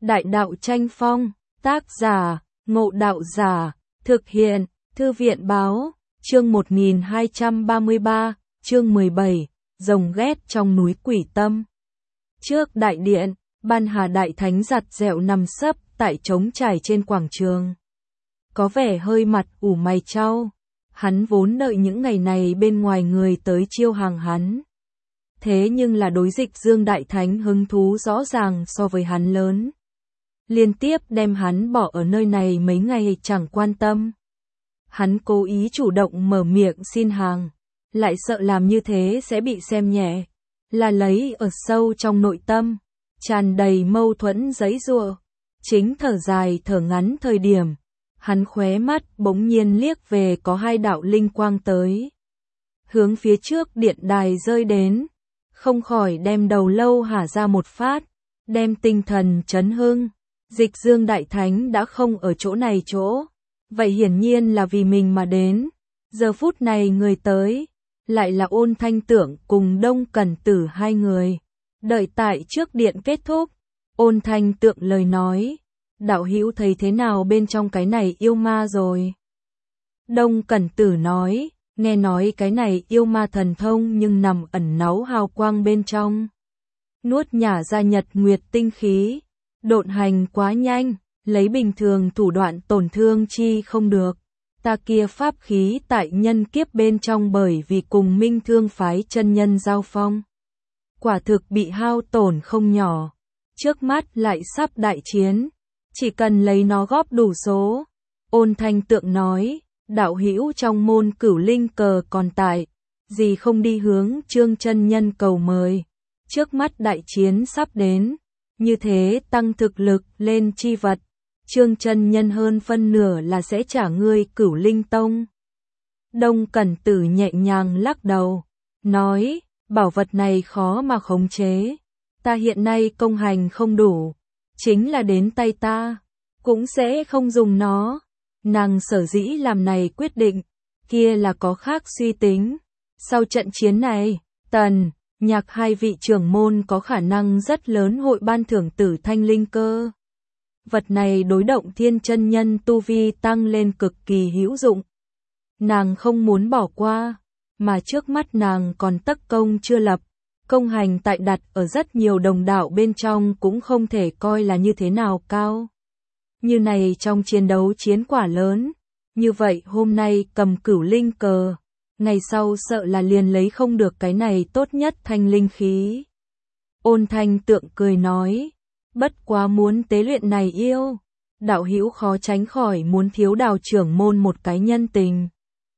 Đại đạo tranh phong, tác giả, Ngộ Đạo Giả, thực hiện, Thư viện báo, chương 1233, chương 17, rồng ghét trong núi Quỷ Tâm. Trước đại điện, Ban Hà Đại Thánh giặt dẹo nằm sấp tại trống trải trên quảng trường. Có vẻ hơi mặt ủ mày chau, hắn vốn đợi những ngày này bên ngoài người tới chiêu hàng hắn. Thế nhưng là đối Dịch Dương Đại Thánh hứng thú rõ ràng so với hắn lớn. Liên tiếp đem hắn bỏ ở nơi này mấy ngày chẳng quan tâm. Hắn cố ý chủ động mở miệng xin hàng, lại sợ làm như thế sẽ bị xem nhẹ, là lấy ở sâu trong nội tâm, tràn đầy mâu thuẫn giãy giụa. Chính thở dài thở ngắn thời điểm, hắn khóe mắt bỗng nhiên liếc về có hai đạo linh quang tới. Hướng phía trước điện đài rơi đến, không khỏi đem đầu lâu hả ra một phát, đem tinh thần chấn hưng. Dịch Dương Đại Thánh đã không ở chỗ này chỗ, vậy hiển nhiên là vì mình mà đến. Giờ phút này người tới, lại là Ôn Thanh Tượng cùng Đông Cẩn Tử hai người. Đợi tại trước điện kết thúc, Ôn Thanh Tượng lời nói, đạo hữu thấy thế nào bên trong cái này yêu ma rồi? Đông Cẩn Tử nói, nghe nói cái này yêu ma thần thông nhưng nằm ẩn náu hào quang bên trong. Nuốt nhả ra nhật nguyệt tinh khí, độn hành quá nhanh, lấy bình thường thủ đoạn tổn thương chi không được. Ta kia pháp khí tại nhân kiếp bên trong bởi vì cùng Minh Thương phái chân nhân giao phong, quả thực bị hao tổn không nhỏ. Trước mắt lại sắp đại chiến, chỉ cần lấy nó góp đủ số. Ôn Thanh Tượng nói, đạo hữu trong môn Cửu Linh cờ còn tại, gì không đi hướng Trương chân nhân cầu mời. Trước mắt đại chiến sắp đến, như thế tăng thực lực lên chi vật, Trương chân nhân hơn phân nửa là sẽ trả ngươi Cửu Linh tông. Đông Cẩn Tử nhẹ nhàng lắc đầu, nói, bảo vật này khó mà khống chế, ta hiện nay công hành không đủ, chính là đến tay ta, cũng sẽ không dùng nó. Nàng sở dĩ làm này quyết định, kia là có khác suy tính. Sau trận chiến này, Tần, Nhạc hai vị trưởng môn có khả năng rất lớn hội ban thưởng Tử Thanh Linh cơ. Vật này đối Động Thiên chân nhân tu vi tăng lên cực kỳ hữu dụng. Nàng không muốn bỏ qua, mà trước mắt nàng còn tất công chưa lập, công hành tại đặt ở rất nhiều đồng đạo bên trong cũng không thể coi là như thế nào cao. Như này trong chiến đấu chiến quả lớn, như vậy hôm nay cầm Cửu Linh cờ, ngày sau sợ là liền lấy không được cái này tốt nhất thanh linh khí. Ôn Thanh Tượng cười nói, bất quá muốn tế luyện này yêu, đạo hữu khó tránh khỏi muốn thiếu Đào trưởng môn một cái nhân tình.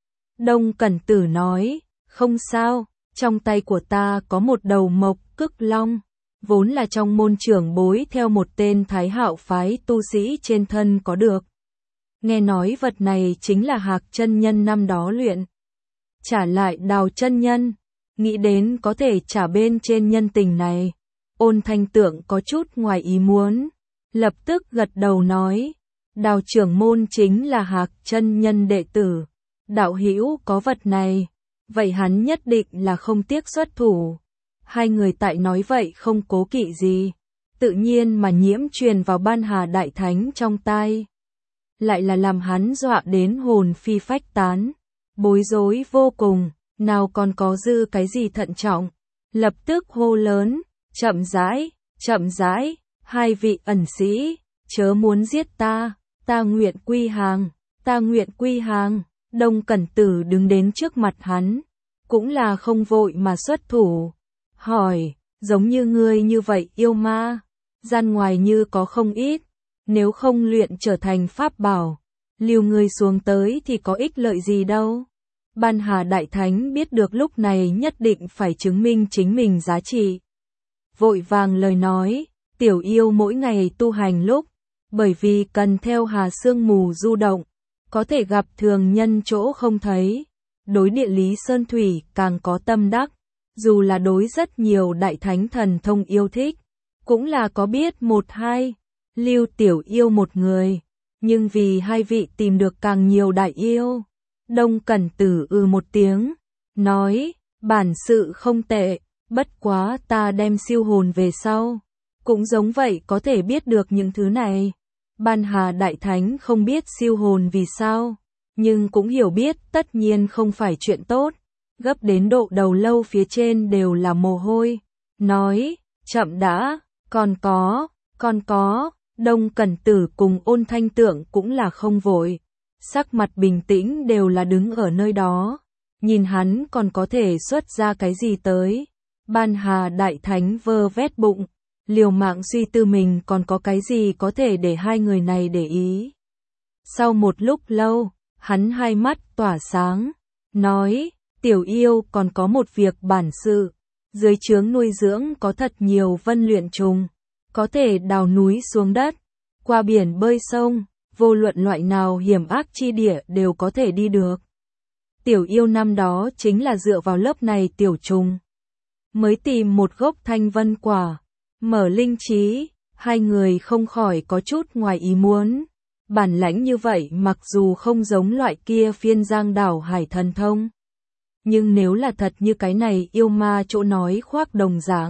Đông Cẩn Tử nói, không sao, trong tay của ta có một đầu mộc cức long, vốn là trong môn trưởng bối theo một tên Thái Hạo phái tu sĩ trên thân có được. Nghe nói vật này chính là Hạc chân nhân năm đó luyện. Trả lại Đào chân nhân, nghĩ đến có thể trả bên trên nhân tình này. Ôn Thanh Tượng có chút ngoài ý muốn, lập tức gật đầu nói, Đào trưởng môn chính là Hạc chân nhân đệ tử, đạo hữu có vật này, vậy hắn nhất định là không tiếc xuất thủ. Hai người tại nói vậy không cố kỵ gì, tự nhiên mà nhiễm truyền vào Ban Hà Đại Thánh trong tai, lại là làm hắn dọa đến hồn phi phách tán, bối rối vô cùng, nào còn có dư cái gì thận trọng, lập tức hô lớn, chậm rãi, hai vị ẩn sĩ, chớ muốn giết ta, ta nguyện quy hàng. Đông Cẩn Tử đứng đến trước mặt hắn, cũng là không vội mà xuất thủ, hỏi, giống như ngươi như vậy yêu ma, gian ngoài như có không ít, nếu không luyện trở thành pháp bảo, lưu ngươi xuống tới thì có ích lợi gì đâu. Ban Hà Đại Thánh biết được lúc này nhất định phải chứng minh chính mình giá trị. Vội vàng lời nói, tiểu yêu mỗi ngày tu hành lúc, bởi vì cần theo hà sương mù du động, có thể gặp thường nhân chỗ không thấy, đối địa lý sơn thủy càng có tâm đắc, dù là đối rất nhiều đại thánh thần thông yêu thích, cũng là có biết một hai, lưu tiểu yêu một người, nhưng vì hai vị tìm được càng nhiều đại yêu. Đông Cẩn Tử một tiếng, nói, bản sự không tệ, bất quá ta đem siêu hồn về sau, cũng giống vậy có thể biết được những thứ này. Ban Hà Đại Thánh không biết siêu hồn vì sao, nhưng cũng hiểu biết tất nhiên không phải chuyện tốt, gấp đến độ đầu lâu phía trên đều là mồ hôi, nói, chậm đã, còn có, Đông Cẩn Tử cùng Ôn Thanh Tượng cũng là không vội, sắc mặt bình tĩnh đều là đứng ở nơi đó, nhìn hắn còn có thể xuất ra cái gì tới. Ban Hà Đại Thánh vơ vét bụng, liều mạng suy tư mình còn có cái gì có thể để hai người này để ý. Sau một lúc lâu, hắn hai mắt tỏa sáng, nói, tiểu yêu còn có một việc bản sự, dưới trướng nuôi dưỡng có thật nhiều vân luyện trùng, có thể đào núi xuống đất, qua biển bơi sông, vô luận loại nào hiểm ác chi địa đều có thể đi được. Tiểu yêu năm đó chính là dựa vào lớp này tiểu trùng, mới tìm một gốc thanh vân quả, mở linh trí, hai người không khỏi có chút ngoài ý muốn. Bản lãnh như vậy mặc dù không giống loại kia phiên giang đảo hải thần thông, nhưng nếu là thật như cái này yêu ma chỗ nói khoác đồng dạng,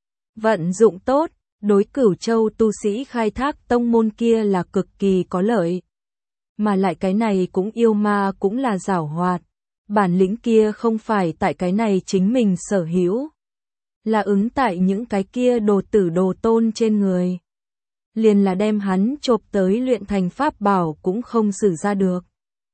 vận dụng tốt, đối Cửu Châu tu sĩ khai thác tông môn kia là cực kỳ có lợi. Mà lại cái này cũng yêu ma cũng là giảo hoạt, bản lĩnh kia không phải tại cái này chính mình sở hữu, là ứng tại những cái kia đồ tử đồ tôn trên người. Liền là đem hắn chộp tới luyện thành pháp bảo cũng không xử ra được.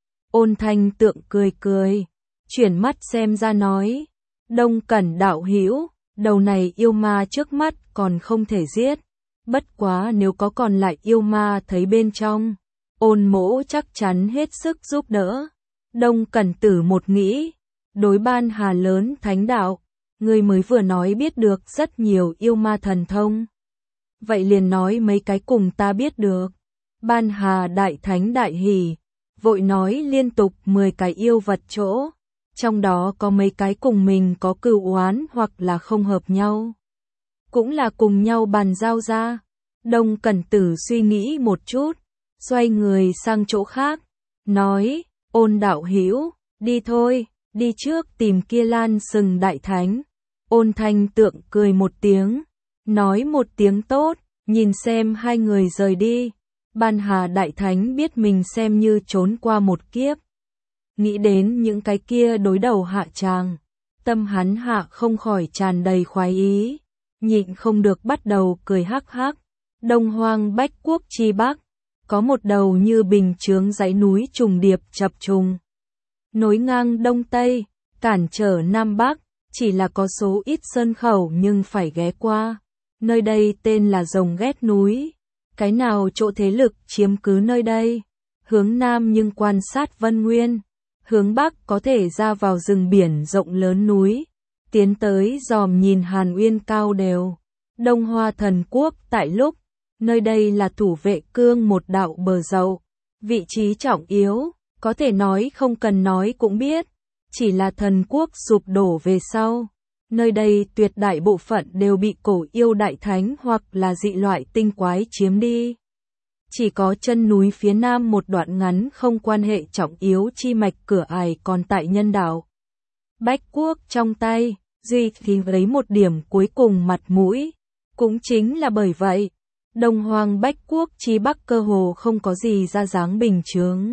Ôn Thanh Tượng cười, chuyển mắt xem ra nói, Đông Cẩn đạo hữu, đầu này yêu ma trước mắt còn không thể giết, bất quá nếu có còn lại yêu ma thấy bên trong, Ôn mỗ chắc chắn hết sức giúp đỡ. Đông Cẩn Tử một nghĩ, đối Ban Hà lớn thánh đạo, người mới vừa nói biết được rất nhiều yêu ma thần thông. Vậy liền nói mấy cái cùng ta biết được. Ban Hà Đại Thánh đại hỉ, vội nói liên tục 10 cái yêu vật chỗ, trong đó có mấy cái cùng mình có cừu oán hoặc là không hợp nhau, cũng là cùng nhau bàn giao ra. Đông Cẩn Tử suy nghĩ một chút, xoay người sang chỗ khác, nói, Ôn đạo hữu, đi thôi, đi trước tìm kia Lan Sừng Đại Thánh. Ôn Thanh Tượng cười một tiếng, nói một tiếng tốt, nhìn xem hai người rời đi. Ban Hà Đại Thánh biết mình xem như trốn qua một kiếp. Nghĩ đến những cái kia đối đầu hạ tràng, tâm hắn hạ không khỏi tràn đầy khoái ý, nhịn không được bắt đầu cười hắc hắc. Đông Hoang Bách Quốc chi Bắc, có một đầu như bình chướng dãy núi trùng điệp chập trùng, nối ngang Đông Tây, cản trở Nam Bắc, chỉ là có số ít sơn khẩu nhưng phải ghé qua. Nơi đây tên là Rồng Ghét núi, cái nào chỗ thế lực chiếm cứ nơi đây. Hướng Nam nhưng quan sát Vân Nguyên, hướng Bắc có thể ra vào rừng biển rộng lớn núi, tiến tới dòm nhìn Hàn Uyên cao đều. Đông Hoa Thần Quốc tại lúc, nơi đây là thủ vệ cương một đạo bờ dậu, vị trí trọng yếu, có thể nói không cần nói cũng biết, chỉ là thần quốc sụp đổ về sau. Nơi đây tuyệt đại bộ phận đều bị cổ yêu đại thánh hoặc là dị loại tinh quái chiếm đi. Chỉ có chân núi phía nam một đoạn ngắn không quan hệ trọng yếu chi mạch cửa ải còn tại nhân đạo. Bách Quốc trong tay, duy thì lấy một điểm cuối cùng mặt mũi. Cũng chính là bởi vậy, Đông Hoang Bách Quốc chi Bắc cơ hồ không có gì ra dáng bình chướng.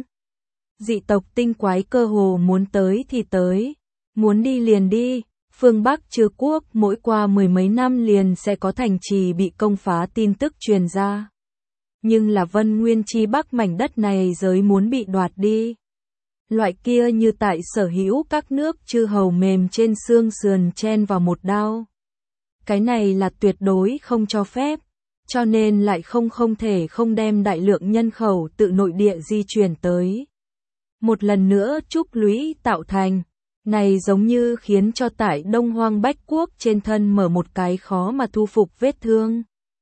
Dị tộc tinh quái cơ hồ muốn tới thì tới, muốn đi liền đi. Phương Bắc Trư Quốc mỗi qua mười mấy năm liền sẽ có thành trì bị công phá tin tức truyền ra. Nhưng là Vân Nguyên chi Bắc mảnh đất này giới muốn bị đoạt đi. Loại kia như tại sở hữu các nước chư hầu mềm trên xương sườn chen vào một đao. Cái này là tuyệt đối không cho phép, cho nên lại không thể không đem đại lượng nhân khẩu tự nội địa di chuyển tới. Một lần nữa trúc lũy tạo thành. Này giống như khiến cho tại Đông Hoang Bách Quốc trên thân mở một cái khó mà thu phục vết thương.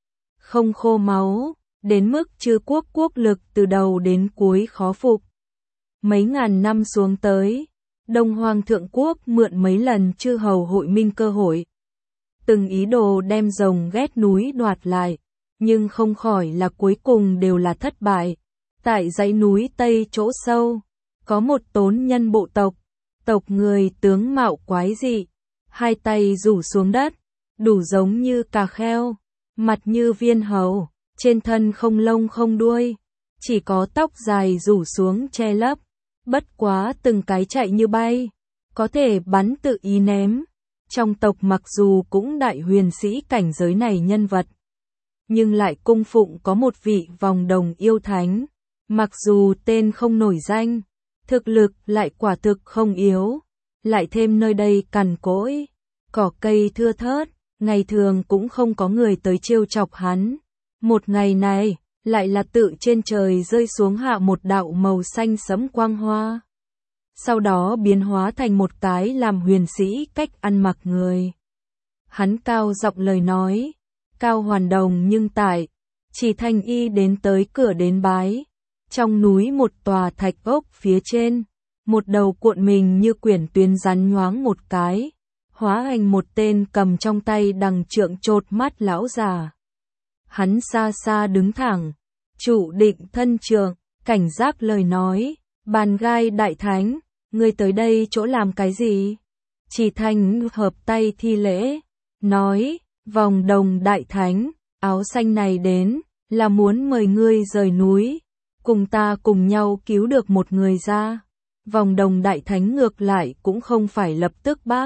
Không khô máu, đến mức Trư Quốc quốc lực từ đầu đến cuối khó phục. Mấy ngàn năm xuống tới, Đông Hoang Thượng Quốc mượn mấy lần chư hầu hội minh cơ hội. Từng ý đồ đem Rồng Ghét núi đoạt lại, nhưng không khỏi là cuối cùng đều là thất bại. Tại dãy núi Tây chỗ sâu, có một tốn nhân bộ tộc. Tộc người tướng mạo quái dị, hai tay rủ xuống đất, đủ giống như cà kheo, mặt như viên hầu, trên thân không lông không đuôi, chỉ có tóc dài rủ xuống che lấp, bất quá từng cái chạy như bay, có thể bắn tự ý ném. Trong tộc mặc dù cũng đại huyền sĩ cảnh giới này nhân vật, nhưng lại cung phụng có một vị vòng đồng yêu thánh, mặc dù tên không nổi danh, thực lực lại quả thực không yếu, lại thêm nơi đây cằn cỗi, cỏ cây thưa thớt, ngày thường cũng không có người tới trêu chọc hắn. Một ngày này, lại là tự trên trời rơi xuống hạ một đạo màu xanh sẫm quang hoa. Sau đó biến hóa thành một cái làm huyền sĩ cách ăn mặc người. Hắn cao giọng lời nói, Cao Hoàn Đồng nhưng tại, Chỉ Thanh Y đến tới cửa đến bái. Trong núi một tòa thạch ốc phía trên, một đầu cuộn mình như quyển tuyến rắn nhoáng một cái, hóa thành một tên cầm trong tay đằng trượng chột mắt lão già. Hắn xa xa đứng thẳng, trụ định thân trượng, cảnh giác lời nói, Bàn Gai đại thánh, ngươi tới đây chỗ làm cái gì? Chỉ Thanh hợp tay thi lễ, nói, Vòng Đồng đại thánh, áo xanh này đến, là muốn mời ngươi rời núi, cùng ta cùng nhau cứu được một người ra. Vòng Đồng đại thánh ngược lại cũng không phải lập tức bác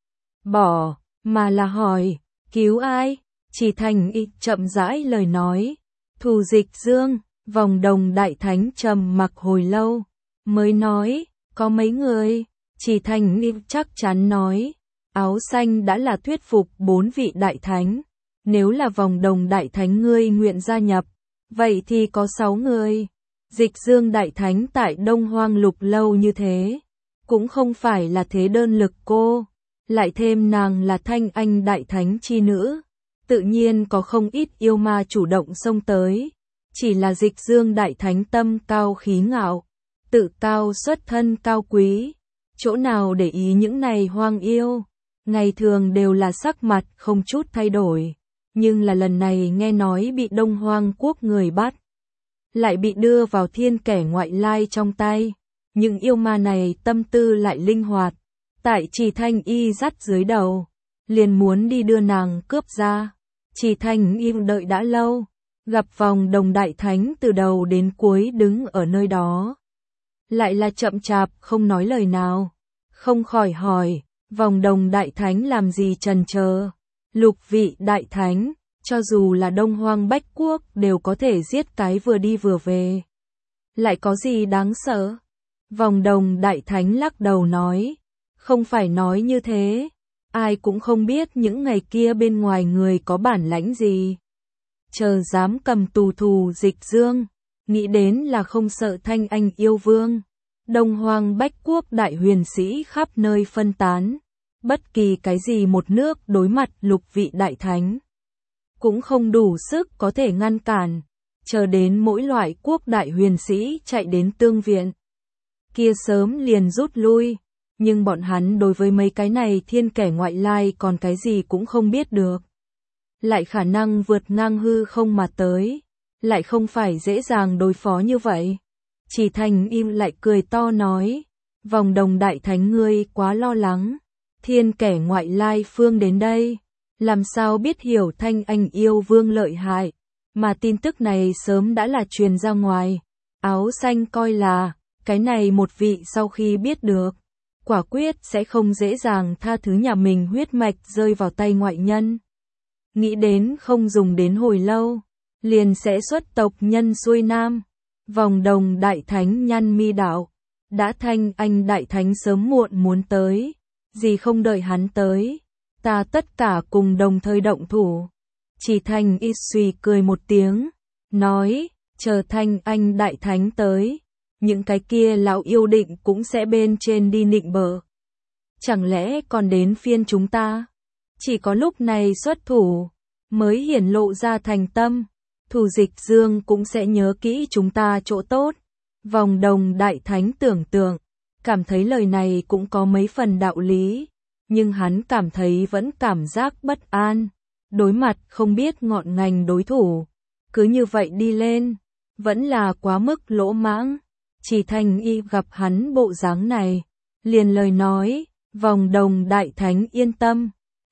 bỏ, mà là hỏi, cứu ai? Chỉ Thanh Y chậm rãi lời nói, Thù Dịch Dương. Vòng Đồng đại thánh trầm mặc hồi lâu, mới nói, có mấy người? Chỉ Thanh Y chắc chắn nói, áo xanh đã là thuyết phục 4 vị đại thánh, nếu là Vòng Đồng đại thánh ngươi nguyện gia nhập, vậy thì có 6 người. Dịch Dương đại thánh tại Đông Hoang Lục lâu như thế, cũng không phải là thế đơn lực cô, lại thêm nàng là Thanh Anh đại thánh chi nữ, tự nhiên có không ít yêu ma chủ động xông tới, chỉ là Dịch Dương đại thánh tâm cao khí ngạo, tự cao xuất thân cao quý, chỗ nào để ý những này hoang yêu, ngày thường đều là sắc mặt không chút thay đổi, nhưng là lần này nghe nói bị Đông Hoang quốc người bắt, lại bị đưa vào thiên kẻ ngoại lai trong tay, những yêu ma này tâm tư lại linh hoạt, tại Chỉ Thanh Y dắt dưới đầu, liền muốn đi đưa nàng cướp ra. Chỉ Thanh Y đợi đã lâu, gặp Vòng Đồng đại thánh từ đầu đến cuối đứng ở nơi đó, lại là chậm chạp không nói lời nào, không khỏi hỏi, Vòng Đồng đại thánh làm gì trần chờ? Lục vị đại thánh, cho dù là Đông Hoang Bách Quốc đều có thể giết cái vừa đi vừa về, lại có gì đáng sợ? Vòng Đồng đại thánh lắc đầu nói, không phải nói như thế, ai cũng không biết những ngày kia bên ngoài người có bản lãnh gì, chờ dám cầm tù Thù Dịch Dương, nghĩ đến là không sợ Thanh Anh yêu vương. Đông Hoang Bách Quốc đại huyền sĩ khắp nơi phân tán, bất kỳ cái gì một nước đối mặt lục vị đại thánh, cũng không đủ sức có thể ngăn cản, chờ đến mỗi loại quốc đại huyền sĩ chạy đến tương viện, kia sớm liền rút lui, nhưng bọn hắn đối với mấy cái này thiên kẻ ngoại lai còn cái gì cũng không biết được, lại khả năng vượt ngang hư không mà tới, lại không phải dễ dàng đối phó như vậy. Chỉ Thanh Y lại cười to nói, Vòng Đồng đại thánh ngươi quá lo lắng, thiên kẻ ngoại lai phương đến đây, làm sao biết hiểu Thanh Anh yêu vương lợi hại, mà tin tức này sớm đã là truyền ra ngoài, áo xanh coi là, cái này một vị sau khi biết được, quả quyết sẽ không dễ dàng tha thứ nhà mình huyết mạch rơi vào tay ngoại nhân. Nghĩ đến không dùng đến hồi lâu, liền sẽ xuất tộc nhân xuôi nam. Vòng Đồng đại thánh nhăn mi đạo, đã Thanh Anh đại thánh sớm muộn muốn tới, gì không đợi hắn tới, ta tất cả cùng đồng thời động thủ. Chỉ Thanh Y suy cười một tiếng, nói, chờ Thanh Anh đại thánh tới, những cái kia lão yêu định cũng sẽ bên trên đi nịnh bợ. Chẳng lẽ còn đến phiên chúng ta? Chỉ có lúc này xuất thủ, mới hiển lộ ra thành tâm. Thù Dịch Dương cũng sẽ nhớ kỹ chúng ta chỗ tốt. Vòng Đồng đại thánh tưởng tượng, cảm thấy lời này cũng có mấy phần đạo lý, nhưng hắn cảm thấy vẫn cảm giác bất an, đối mặt không biết ngọn ngành đối thủ, cứ như vậy đi lên, vẫn là quá mức lỗ mãng. Chỉ Thanh Y gặp hắn bộ dáng này, liền lời nói, Vòng Đồng đại thánh yên tâm,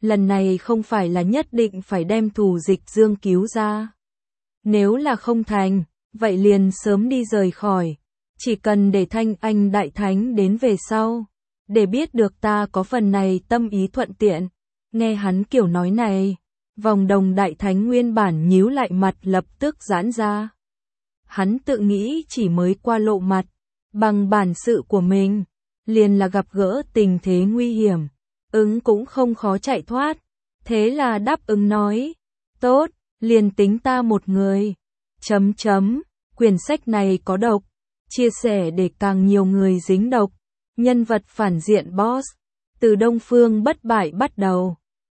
lần này không phải là nhất định phải đem Thù Dịch Dương cứu ra. Nếu là không thành, vậy liền sớm đi rời khỏi, chỉ cần để Thanh Anh Đại Thánh đến về sau, để biết được ta có phần này tâm ý thuận tiện. Nghe hắn kiểu nói này, Vòng Đồng Đại Thánh nguyên bản nhíu lại mặt lập tức giãn ra. Hắn tự nghĩ chỉ mới qua lộ mặt, bằng bản sự của mình, liền là gặp gỡ tình thế nguy hiểm, cũng không khó chạy thoát. Thế là đáp ứng nói, tốt, liền tính ta một người. Quyển sách này có độc, chia sẻ để càng nhiều người dính độc. Nhân vật phản diện boss, từ Đông Phương Bất Bại bắt đầu.